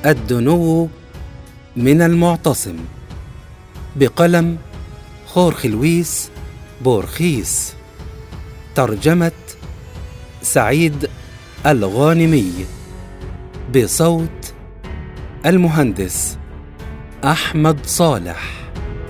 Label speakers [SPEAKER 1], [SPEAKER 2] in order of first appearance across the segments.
[SPEAKER 1] الدنو من المعتصم، بقلم خورخي لويس بورخيس، ترجمة سعيد الغانمي، بصوت المهندس أحمد صالح.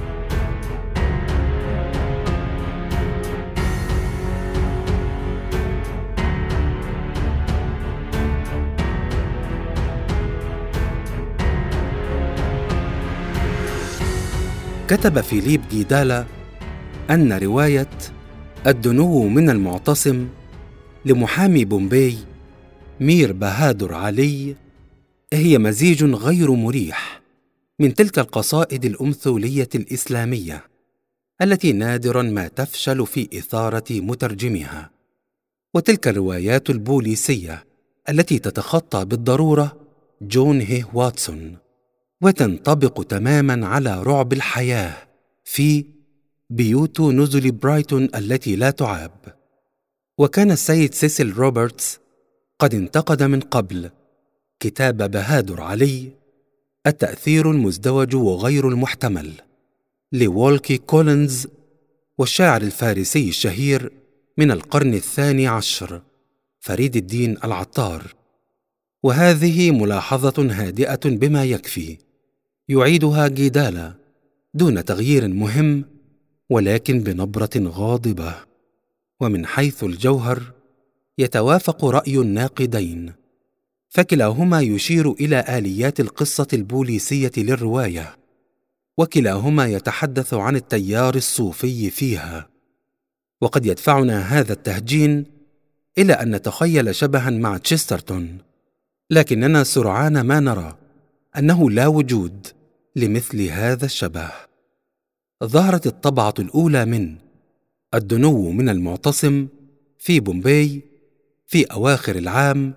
[SPEAKER 1] كتب فيليب جيدالا أن رواية الدنو من المعتصم لمحامي بومباي مير بهادر علي هي مزيج غير مريح من تلك القصائد الأمثولية الإسلامية التي نادراً ما تفشل في إثارة مترجمها، وتلك الروايات البوليسية التي تتخطى بالضرورة جون هيه واتسون وتنطبق تماماً على رعب الحياة في بيوت نزل برايتون التي لا تعاب. وكان السيد سيسيل روبرتس قد انتقد من قبل كتاب بهادر علي التأثير المزدوج وغير المحتمل لوولكي كولينز والشاعر الفارسي الشهير من القرن 12 فريد الدين العطار، وهذه ملاحظة هادئة بما يكفي يعيدها جيدالا دون تغيير مهم ولكن بنبرة غاضبة. ومن حيث الجوهر يتوافق رأي الناقدين، فكلاهما يشير إلى آليات القصة البوليسية للرواية، وكلاهما يتحدث عن التيار الصوفي فيها. وقد يدفعنا هذا التهجين إلى أن نتخيل شبها مع تشسترتون، لكننا سرعان ما نرى أنه لا وجود لمثل هذا الشبه. ظهرت الطبعة الأولى من الدنو من المعتصم في بومباي في أواخر العام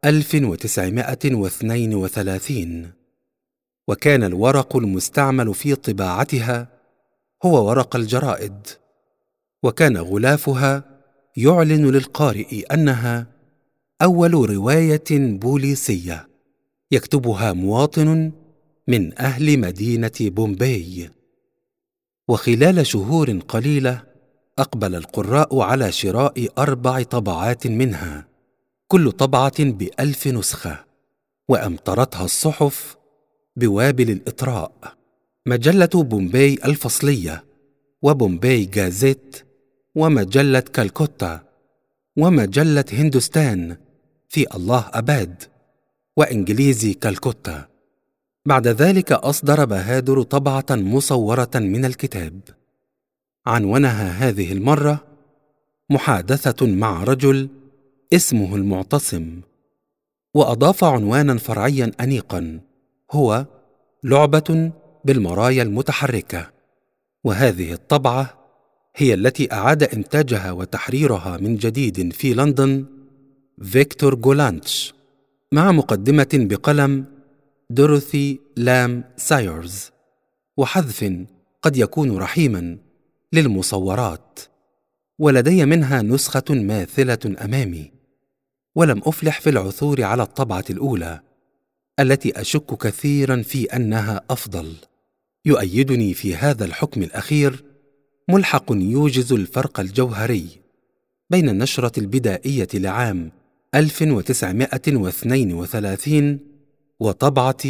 [SPEAKER 1] 1932، وكان الورق المستعمل في طباعتها هو ورق الجرائد، وكان غلافها يعلن للقارئ أنها أول رواية بوليسية يكتبها مواطن من أهل مدينة بومباي. وخلال شهور قليلة أقبل القراء على شراء 4 طبعات منها، كل طبعة ب1000 نسخة، وأمطرتها الصحف بوابل الإطراء. مجلة بومباي الفصلية، وبومباي جازيت، ومجلة كالكوتا، ومجلة هندوستان في الله أباد، وإنجليزي كالكوتا. بعد ذلك أصدر بهادر طبعة مصورة من الكتاب، عنونها هذه المرة محادثة مع رجل اسمه المعتصم، وأضاف عنوانا فرعيا أنيقا هو لعبة بالمرايا المتحركة. وهذه الطبعة هي التي أعاد إنتاجها وتحريرها من جديد في لندن فيكتور جولانتش، مع مقدمة بقلم دورثي لام سايرز، وحذف قد يكون رحيما للمصورات. ولدي منها نسخة ماثلة أمامي، ولم أفلح في العثور على الطبعة الأولى التي أشك كثيرا في أنها أفضل. يؤيدني في هذا الحكم الأخير ملحق يوجز الفرق الجوهري بين النشرة البدائية لعام 1932 وطبعة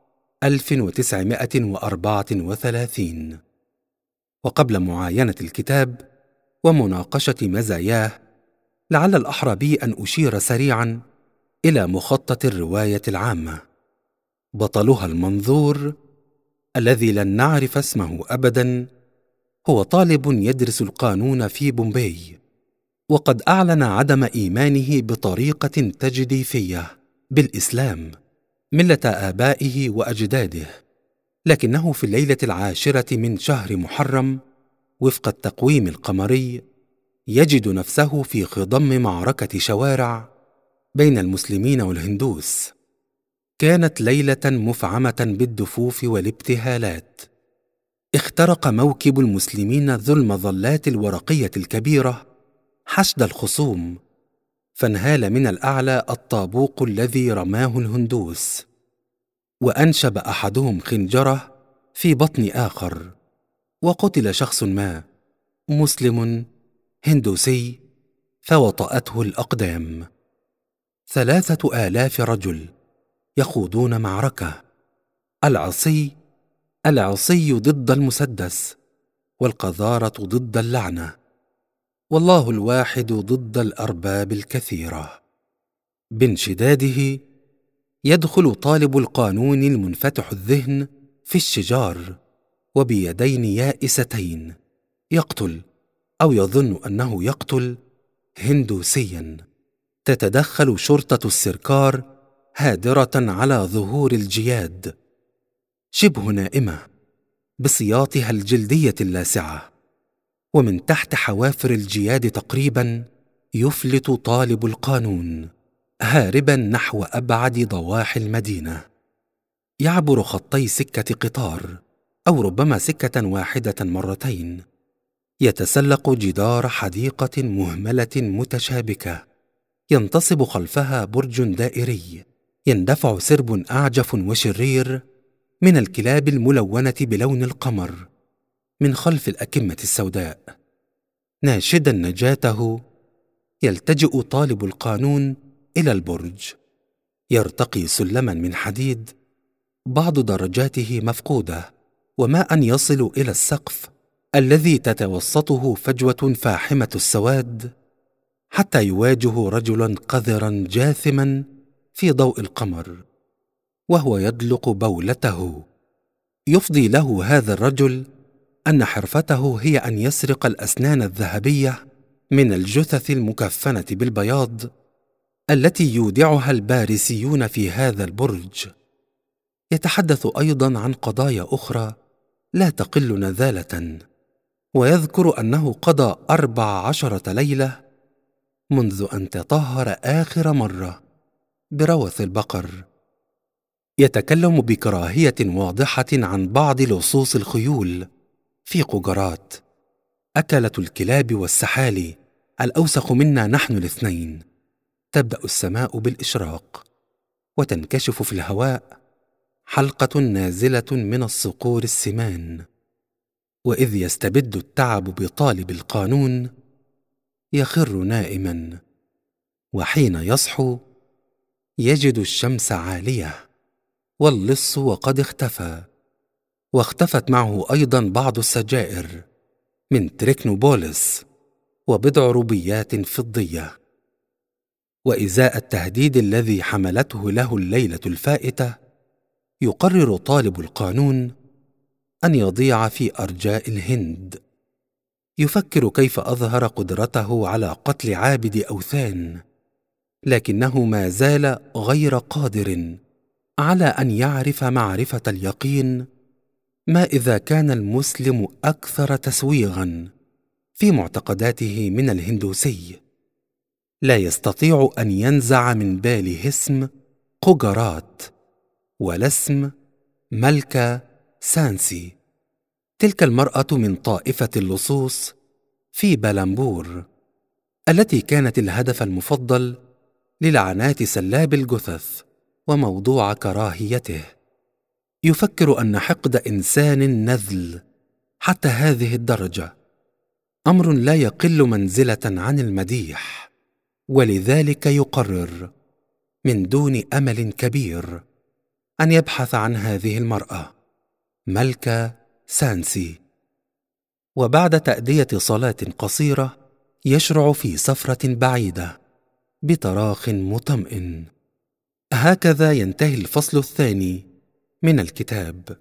[SPEAKER 1] 1934. وقبل معاينة الكتاب ومناقشة مزاياه، لعل الأحرى بي أن أشير سريعا إلى مخطط الرواية العامة. بطلها المنظور الذي لن نعرف اسمه أبدا هو طالب يدرس القانون في بومباي، وقد أعلن عدم إيمانه بطريقة تجديفية بالإسلام ملة آبائه وأجداده، لكنه في الليلة 10 من شهر محرم وفق التقويم القمري يجد نفسه في خضم معركة شوارع بين المسلمين والهندوس. كانت ليلة مفعمة بالدفوف والابتهالات. اخترق موكب المسلمين ذو المظلات الورقية الكبيرة حشد الخصوم، فانهال من الأعلى الطابوق الذي رماه الهندوس، وأنشب أحدهم خنجره في بطن آخر، وقتل شخص ما مسلم هندوسي فوطأته الأقدام. 3000 رجل يخوضون معركة، العصي ضد المسدس، والقذارة ضد اللعنة، والله الواحد ضد الأرباب الكثيرة. بانشداده يدخل طالب القانون المنفتح الذهن في الشجار وبيدين يائستين، يقتل أو يظن أنه يقتل هندوسيا. تتدخل شرطة السركار هادرة على ظهور الجياد، شبه نائمة بسياطها الجلدية اللاسعة، ومن تحت حوافر الجياد تقريبا يفلت طالب القانون هاربا نحو أبعد ضواحي المدينة، يعبر خطي سكة قطار أو ربما سكة واحدة مرتين، يتسلق جدار حديقة مهملة متشابكة، ينتصب خلفها برج دائري، يندفع سرب أعجف وشرير من الكلاب الملونة بلون القمر من خلف الأكمة السوداء. ناشدا نجاته يلتجئ طالب القانون إلى البرج، يرتقي سلما من حديد بعض درجاته مفقودة، وما أن يصل إلى السقف الذي تتوسطه فجوة فاحمة السواد، حتى يواجه رجلا قذرا جاثما في ضوء القمر وهو يدلق بولته. يفضي له هذا الرجل أن حرفته هي أن يسرق الأسنان الذهبية من الجثث المكفنة بالبياض التي يودعها الباريسيون في هذا البرج. يتحدث أيضا عن قضايا أخرى لا تقل نذالة، ويذكر أنه قضى 14 ليلة منذ أن تطهر آخر مرة بروث البقر. يتكلم بكراهية واضحة عن بعض لصوص الخيول في قجرات، أكلة الكلاب والسحالي الأوسخ منا نحن الاثنين. تبدأ السماء بالإشراق، وتنكشف في الهواء حلقة نازلة من الصقور السمان، وإذ يستبد التعب بطالب القانون يخر نائما، وحين يصحو يجد الشمس عالية واللص وقد اختفى، واختفت معه أيضا بعض السجائر من تريكنوبوليس وبضع روبيات فضية. وإزاء التهديد الذي حملته له الليلة الفائتة يقرر طالب القانون أن يضيع في أرجاء الهند. يفكر كيف أظهر قدرته على قتل عابد أوثان، لكنه ما زال غير قادر على أن يعرف معرفة اليقين ما إذا كان المسلم أكثر تسويغا في معتقداته من الهندوسي. لا يستطيع أن ينزع من باله اسم قجرات ولا اسم ملكة سانسي، تلك المرأة من طائفة اللصوص في بلامبور التي كانت الهدف المفضل للعنات سلاب الجثث وموضوع كراهيته. يفكر أن حقد إنسان نذل حتى هذه الدرجة أمر لا يقل منزلة عن المديح، ولذلك يقرر من دون أمل كبير أن يبحث عن هذه المرأة ملكة سانسي. وبعد تأدية صلاة قصيرة يشرع في سفرة بعيدة بتراخ مطمئن. هكذا ينتهي الفصل الثاني من الكتاب.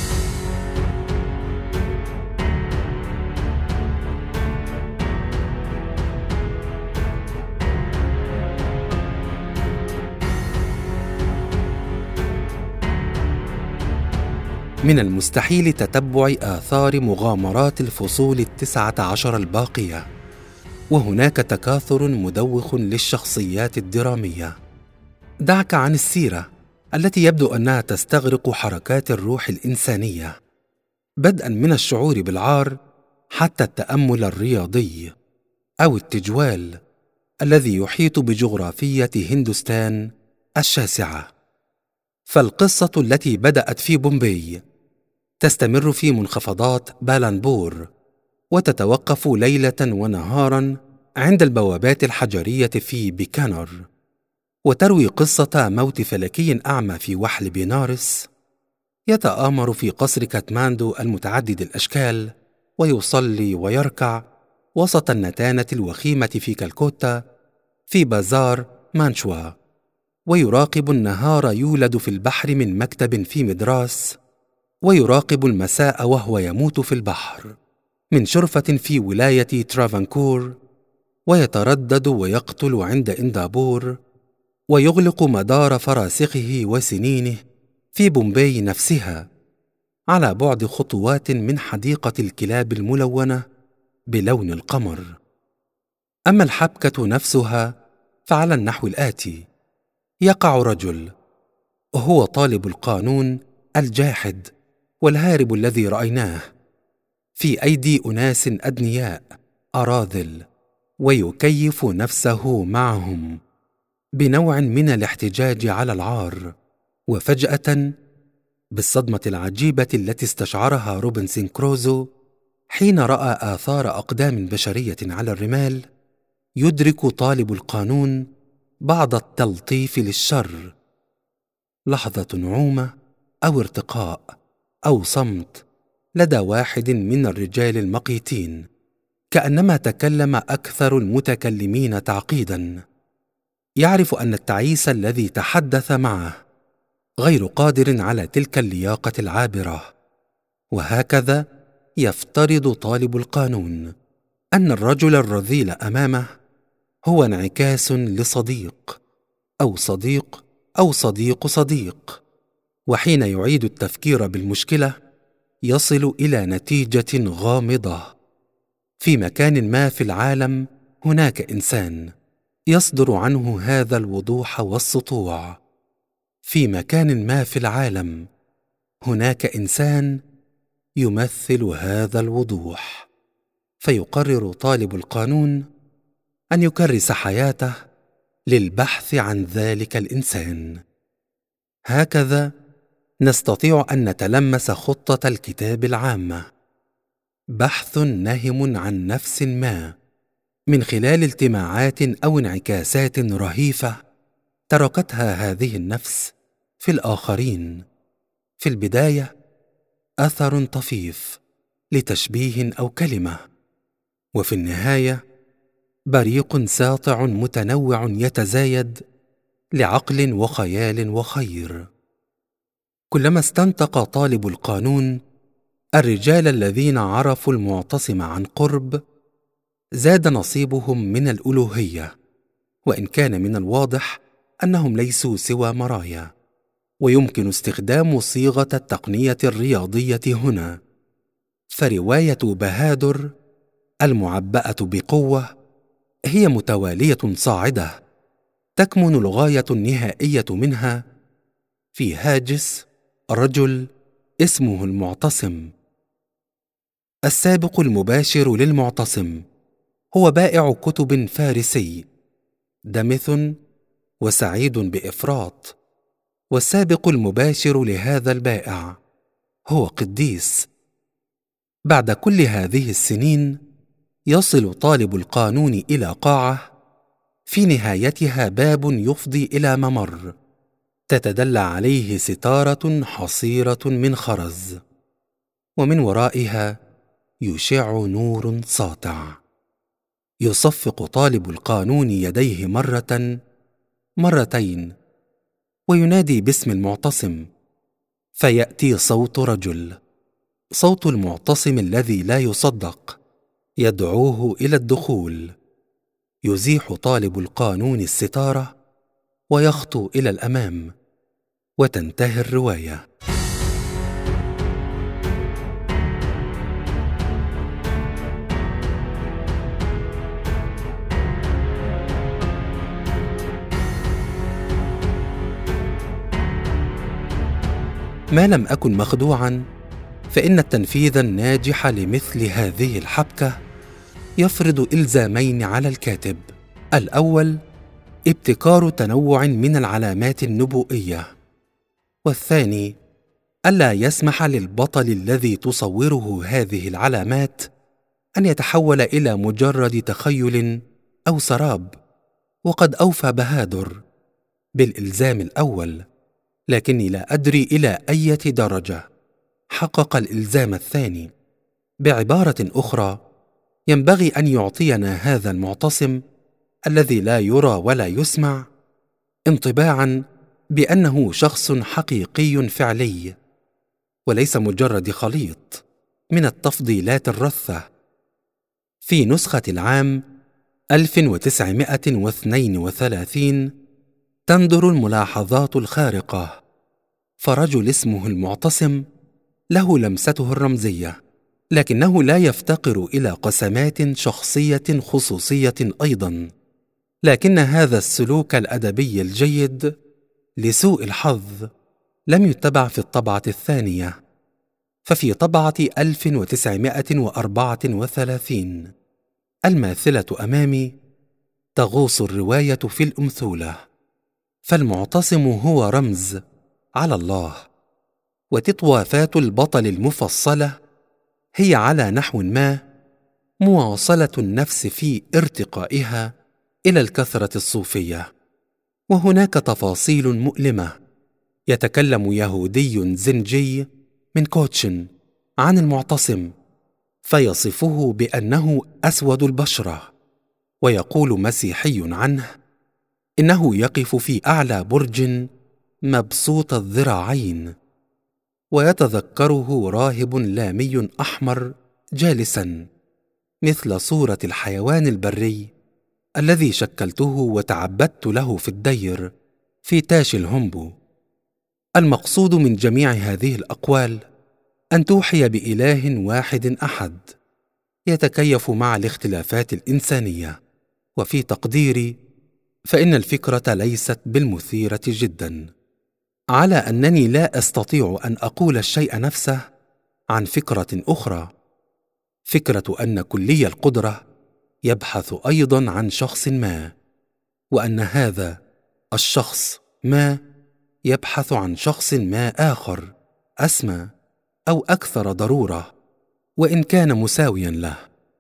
[SPEAKER 1] من المستحيل تتبع آثار مغامرات الفصول 19 الباقية، وهناك تكاثر مدوخ للشخصيات الدرامية. دعك عن السيرة التي يبدو أنها تستغرق حركات الروح الإنسانية، بدءا من الشعور بالعار حتى التأمل الرياضي أو التجوال الذي يحيط بجغرافية هندوستان الشاسعة. فالقصة التي بدأت في بومباي تستمر في منخفضات بالانبور، وتتوقف ليلة ونهارا عند البوابات الحجرية في بيكانر، وتروي قصة موت فلكي أعمى في وحل بينارس يتآمر في قصر كاتماندو المتعدد الأشكال، ويصلي ويركع وسط النتانة الوخيمة في كالكوتا في بازار مانشوا، ويراقب النهار يولد في البحر من مكتب في مدراس، ويراقب المساء وهو يموت في البحر من شرفة في ولاية ترافانكور، ويتردد ويقتل عند إندابور، ويغلق مدار فراسخه وسنينه في بومباي نفسها على بعد خطوات من حديقة الكلاب الملونة بلون القمر. أما الحبكة نفسها فعلى النحو الآتي: يقع رجل، وهو طالب القانون الجاحد والهارب الذي رأيناه، في أيدي أناس أدنياء أراذل، ويكيف نفسه معهم بنوع من الاحتجاج على العار. وفجأة، بالصدمة العجيبة التي استشعرها روبنسون كروزو حين رأى آثار أقدام بشرية على الرمال، يدرك طالب القانون بعض التلطيف للشر. لحظة نعومة أو ارتقاء أو صمت لدى واحد من الرجال المقيتين، كأنما تكلم أكثر المتكلمين تعقيدا. يعرف أن التعيس الذي تحدث معه غير قادر على تلك اللياقة العابرة. وهكذا يفترض طالب القانون أن الرجل الرذيل أمامه هو انعكاس لصديق أو صديق أو صديق صديق، وحين يعيد التفكير بالمشكلة يصل إلى نتيجة غامضة. في مكان ما في العالم هناك إنسان يصدر عنه هذا الوضوح والسطوع. في مكان ما في العالم هناك إنسان يمثل هذا الوضوح. فيقرر طالب القانون أن يكرس حياته للبحث عن ذلك الإنسان. هكذا نستطيع أن نتلمس خطة الكتاب العامة: بحث نهم عن نفس ما من خلال التماعات أو انعكاسات رهيفة تركتها هذه النفس في الآخرين. في البداية أثر طفيف لتشبيه أو كلمة، وفي النهاية بريق ساطع متنوع يتزايد لعقل وخيال وخير. كلما استنطق طالب القانون الرجال الذين عرفوا المعتصم عن قرب، زاد نصيبهم من الألوهية، وإن كان من الواضح أنهم ليسوا سوى مرايا. ويمكن استخدام صيغة التقنية الرياضية هنا، فرواية بهادر المعبأة بقوة هي متوالية صاعدة، تكمن الغاية النهائية منها في هاجس رجل اسمه المعتصم. السابق المباشر للمعتصم هو بائع كتب فارسي دمث وسعيد بإفراط، والسابق المباشر لهذا البائع هو قديس. بعد كل هذه السنين يصل طالب القانون إلى قاعة في نهايتها باب يفضي إلى ممر تتدلى عليه ستارة حصيرة من خرز، ومن ورائها يشع نور ساطع. يصفق طالب القانون يديه مرة مرتين وينادي باسم المعتصم، فيأتي صوت رجل، صوت المعتصم الذي لا يصدق، يدعوه إلى الدخول. يزيح طالب القانون الستارة ويخطو إلى الأمام، وتنتهي الرواية. ما لم أكن مخدوعا، فإن التنفيذ الناجح لمثل هذه الحبكة يفرض إلزامين على الكاتب: الأول ابتكار تنوع من العلامات النبوئية، والثاني ألا يسمح للبطل الذي تصوره هذه العلامات أن يتحول إلى مجرد تخيل أو سراب. وقد أوفى بهادر بالإلزام الأول، لكني لا أدري إلى أي درجة حقق الإلزام الثاني. بعبارة أخرى، ينبغي أن يعطينا هذا المعتصم الذي لا يرى ولا يسمع انطباعاً بأنه شخص حقيقي فعلي، وليس مجرد خليط من التفضيلات الرثة. في نسخة العام 1932 تندر الملاحظات الخارقة، فرجل اسمه المعتصم له لمسته الرمزية، لكنه لا يفتقر إلى قسمات شخصية خصوصية أيضاً. لكن هذا السلوك الأدبي الجيد لسوء الحظ لم يتبع في الطبعة الثانية. ففي طبعة 1934 الماثلة أمامي تغوص الرواية في الأمثولة، فالمعتصم هو رمز على الله، وتطوافات البطل المفصلة هي على نحو ما مواصلة النفس في ارتقائها إلى الكثرة الصوفية. وهناك تفاصيل مؤلمة. يتكلم يهودي زنجي من كوتشن عن المعتصم فيصفه بأنه أسود البشرة، ويقول مسيحي عنه إنه يقف في أعلى برج مبسوط الذراعين، ويتذكره راهب لامي أحمر جالسا مثل صورة الحيوان البري الذي شكلته وتعبدت له في الدير في تاش الهمبو. المقصود من جميع هذه الأقوال أن توحي بإله واحد أحد يتكيف مع الاختلافات الإنسانية. وفي تقديري فإن الفكرة ليست بالمثيرة جدا، على أنني لا أستطيع أن أقول الشيء نفسه عن فكرة أخرى، فكرة أن كلي القدرة يبحث أيضا عن شخص ما، وأن هذا الشخص ما يبحث عن شخص ما آخر أسمى أو أكثر ضرورة وإن كان مساويا له،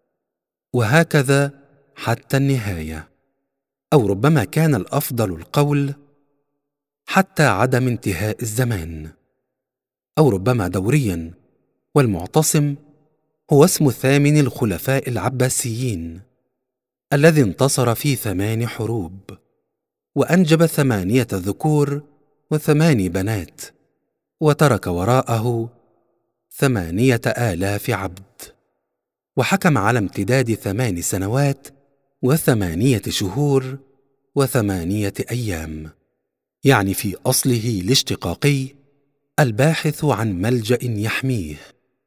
[SPEAKER 1] وهكذا حتى النهاية. أو ربما كان الأفضل القول حتى عدم انتهاء الزمان، أو ربما دوريا. والمعتصم هو اسم ثامن الخلفاء العباسيين الذي انتصر في 8 حروب، وأنجب 8 ذكور و8 بنات، وترك وراءه 8,000 عبد، وحكم على امتداد 8 سنوات و8 شهور و8 أيام، يعني في أصله الاشتقاقي الباحث عن ملجأ يحميه.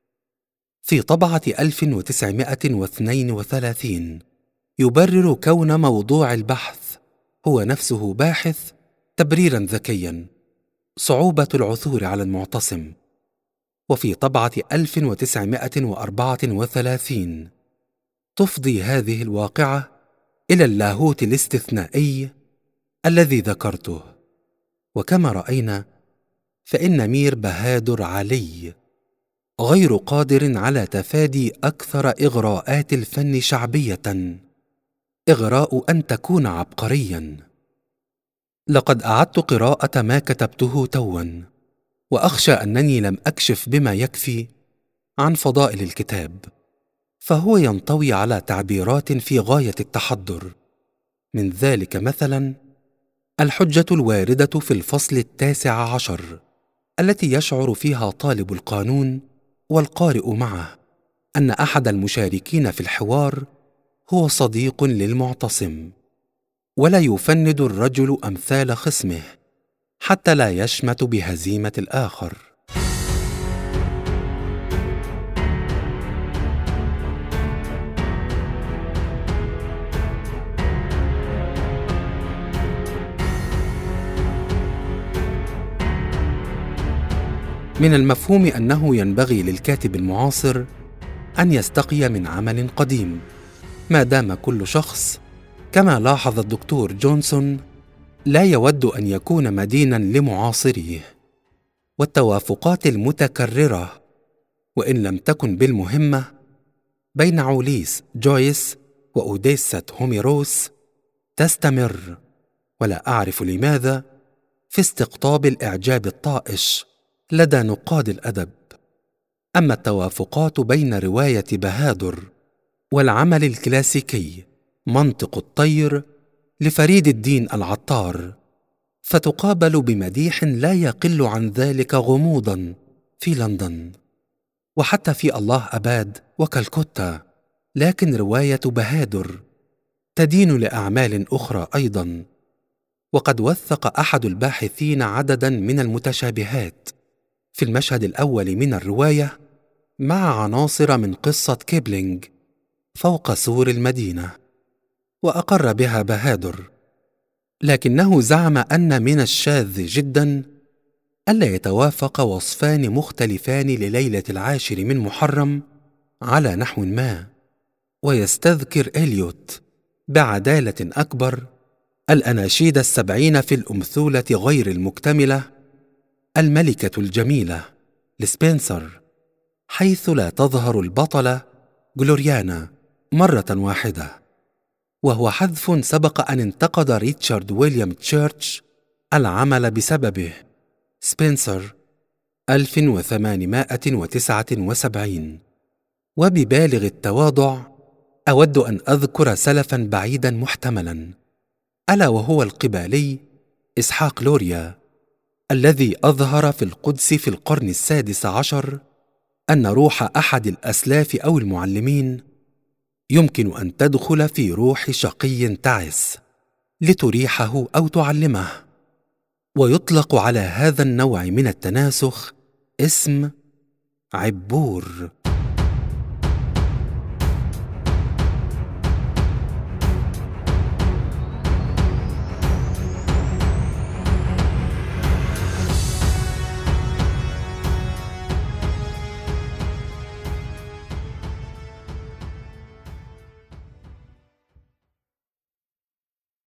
[SPEAKER 1] في طبعة 1932 يبرر كون موضوع البحث هو نفسه باحث تبريرا ذكيا صعوبة العثور على المعتصم. وفي طبعة 1934 تفضي هذه الواقعة إلى اللاهوت الاستثنائي الذي ذكرته. وكما رأينا فإن مير بهادر علي غير قادر على تفادي أكثر إغراءات الفن شعبية، إغراء أن تكون عبقريا. لقد أعدت قراءة ما كتبته توا، وأخشى أنني لم أكشف بما يكفي عن فضائل الكتاب، فهو ينطوي على تعبيرات في غاية التحضر. من ذلك مثلا الحجة الواردة في الفصل 19 التي يشعر فيها طالب القانون والقارئ معه أن أحد المشاركين في الحوار هو صديق للمعتصم، ولا يفند الرجل أمثال خصمه حتى لا يشمت بهزيمة الآخر. من المفهوم أنه ينبغي للكاتب المعاصر أن يستقي من عمل قديم، ما دام كل شخص كما لاحظ الدكتور جونسون لا يود أن يكون مدينا لمعاصريه. والتوافقات المتكررة وإن لم تكن بالمهمة بين عوليس جويس وأوديسة هوميروس تستمر، ولا أعرف لماذا، في استقطاب الإعجاب الطائش لدى نقاد الأدب. أما التوافقات بين رواية بهادر والعمل الكلاسيكي منطق الطير لفريد الدين العطار فتقابل بمديح لا يقل عن ذلك غموضا في لندن وحتى في الله أباد وكالكوتا، لكن رواية بهادر تدين لأعمال أخرى أيضا. وقد وثق أحد الباحثين عددا من المتشابهات في المشهد الأول من الرواية مع عناصر من قصة كيبلينج فوق سور المدينة، وأقر بها بهادر، لكنه زعم أن من الشاذ جدا ألا يتوافق وصفان مختلفان لليلة 10 من محرم على نحو ما، ويستذكر إليوت بعدالة أكبر الأناشيد 70 في الأمثولة غير المكتملة الملكة الجميلة لسبنسر، حيث لا تظهر البطلة جلوريانا مرة واحدة، وهو حذف سبق أن انتقد ريتشارد ويليام تشيرش العمل بسببه. سبنسر 1879. وببالغ التواضع أود أن أذكر سلفا بعيدا محتملا، ألا وهو القبالي إسحاق لوريا، الذي أظهر في القدس في القرن 16 أن روح أحد الأسلاف أو المعلمين يمكن أن تدخل في روح شقي تعس لتريحه أو تعلمه، ويطلق على هذا النوع من التناسخ اسم عبور.